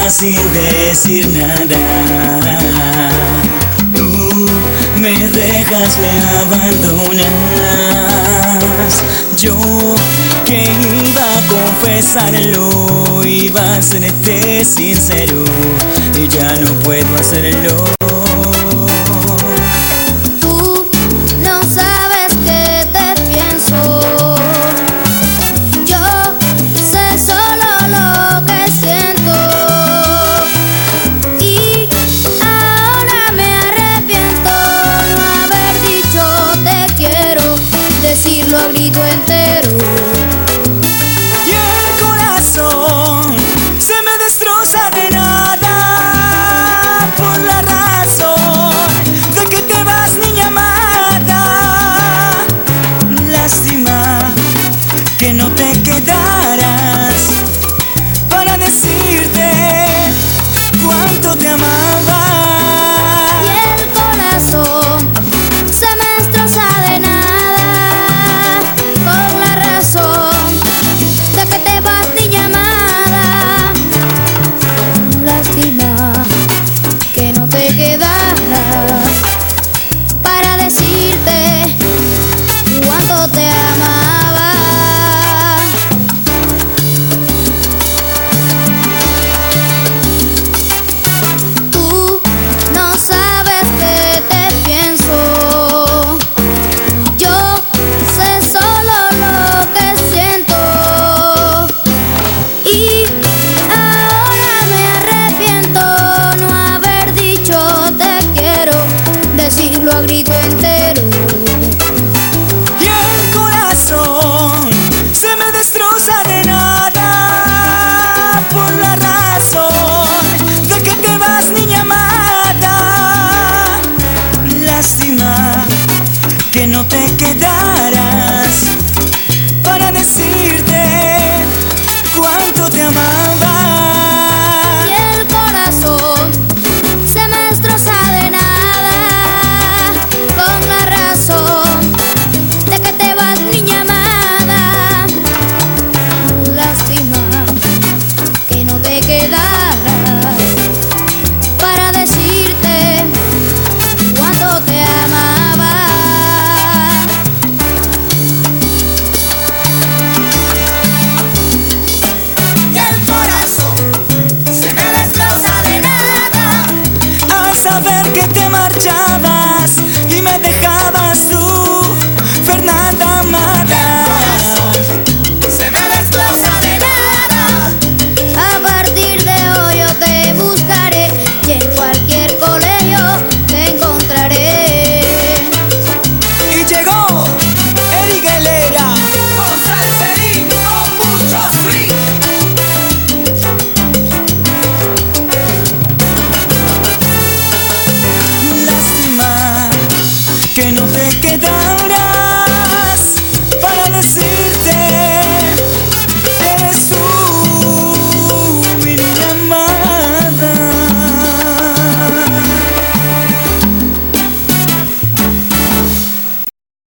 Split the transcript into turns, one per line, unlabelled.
sin decir nada. Tú me dejas, me abandonas. Yo que iba a confesarlo, iba a serte sincero, y ya no puedo hacerlo.
Decirlo a grito entero.
Y el corazón se me destroza de nada por la razón de que te vas, niña amada. Lástima que no te quedaras para decirte cuánto te amaba.
Y el corazón se me destroza de nada. Para decirte cuánto te amaba. Tú no sabes que te pienso. Yo sé solo lo que siento. Y ahora me arrepiento no haber dicho te quiero, decirlo a grito entero.
Y el corazón se me destroza de nada por la razón de que te vas, niña amada. Lástima que no te quedaras para decirte cuánto te amaba.
Y el corazón se me destroza de nada con la razón de que te vas, niña amada. Lástima que no te quedaras para decirte cuánto te amaba.
Y el corazón se me destroza de nada al saber que te marchabas y me dejabas tú, Fernanda amada. Se me destroza de nada.
A partir de hoy yo te buscaré y en cualquier colegio te encontraré.
Y llegó Eric Helera con Salserín, con mucho swing. Lástima que no te quedas